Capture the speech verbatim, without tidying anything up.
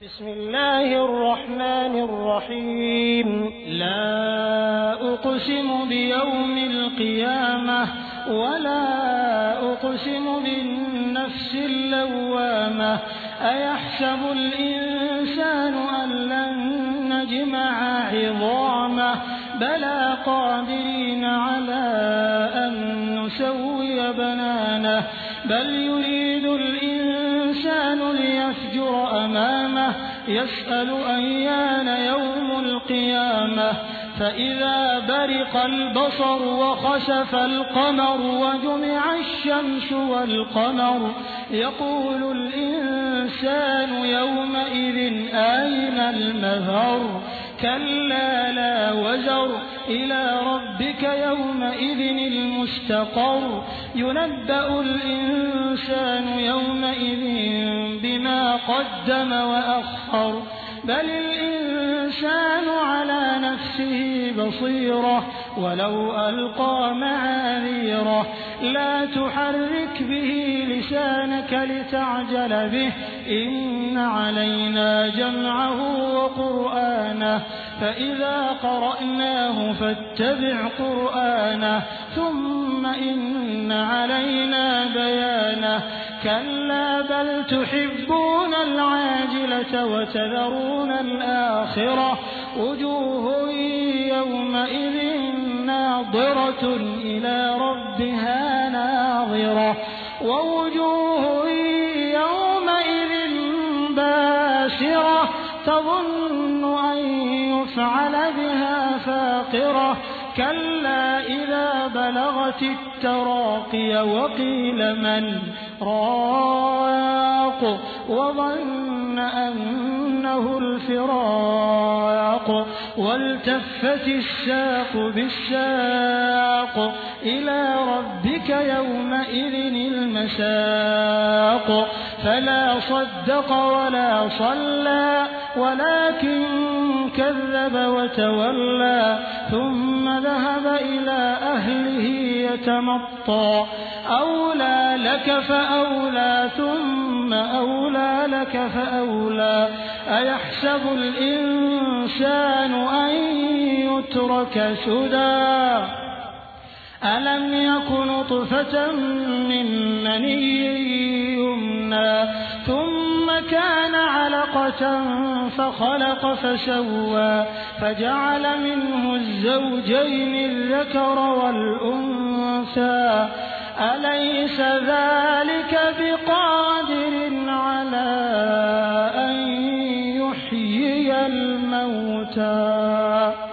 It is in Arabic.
بسم الله الرحمن الرحيم لا أقسم بيوم القيامة ولا أقسم بالنفس اللوامة أيحسب الإنسان أن لن نجمع عظامه بلى قادرين على أن نسوي بنانه بل يريد الإنسان ليفجر أمامه يسأل أيان يوم القيامة فإذا برق البصر وخسف القمر وجمع الشمس والقمر يقول الإنسان يومئذ أين المفر كلا لا وزر إلى ربك يومئذ المستقر ينبأ الإنسان يومئذ بما قدم وأخر بل الإنسان على نفسه بصيرة ولو ألقى معاذيره لا تحرك به لسانك لتعجل به إن علينا جمعه وقرآنه فإذا قرأناه فاتبع قرآنه ثم إن علينا بيانه كلا بل تحبون العاجلة وتذرون الآخرة وجوه يومئذ ناظرة إلى ربها ناظرة ووجوه يومئذ باسرة تظن أن يفعل بها فاقرة كلا إذا بلغت التراقي وقيل من راق وظن أنه الفراق والتفت الساق بالساق إلى ربك يومئذ المساق فلا صدق ولا صلى ولكن كذب وتولى ثم ذهب إلى أهله يتمطى أولى لك فأولى ثم أولى لك فأولى أيحسب الإنسان أن يترك سدى ألم يك نطفة من مني يمنى ثم كان علقة فخلق فسوى فجعل منه الزوجين الذكر والأنثى أليس ذلك بقادر على أن يحيي الموتى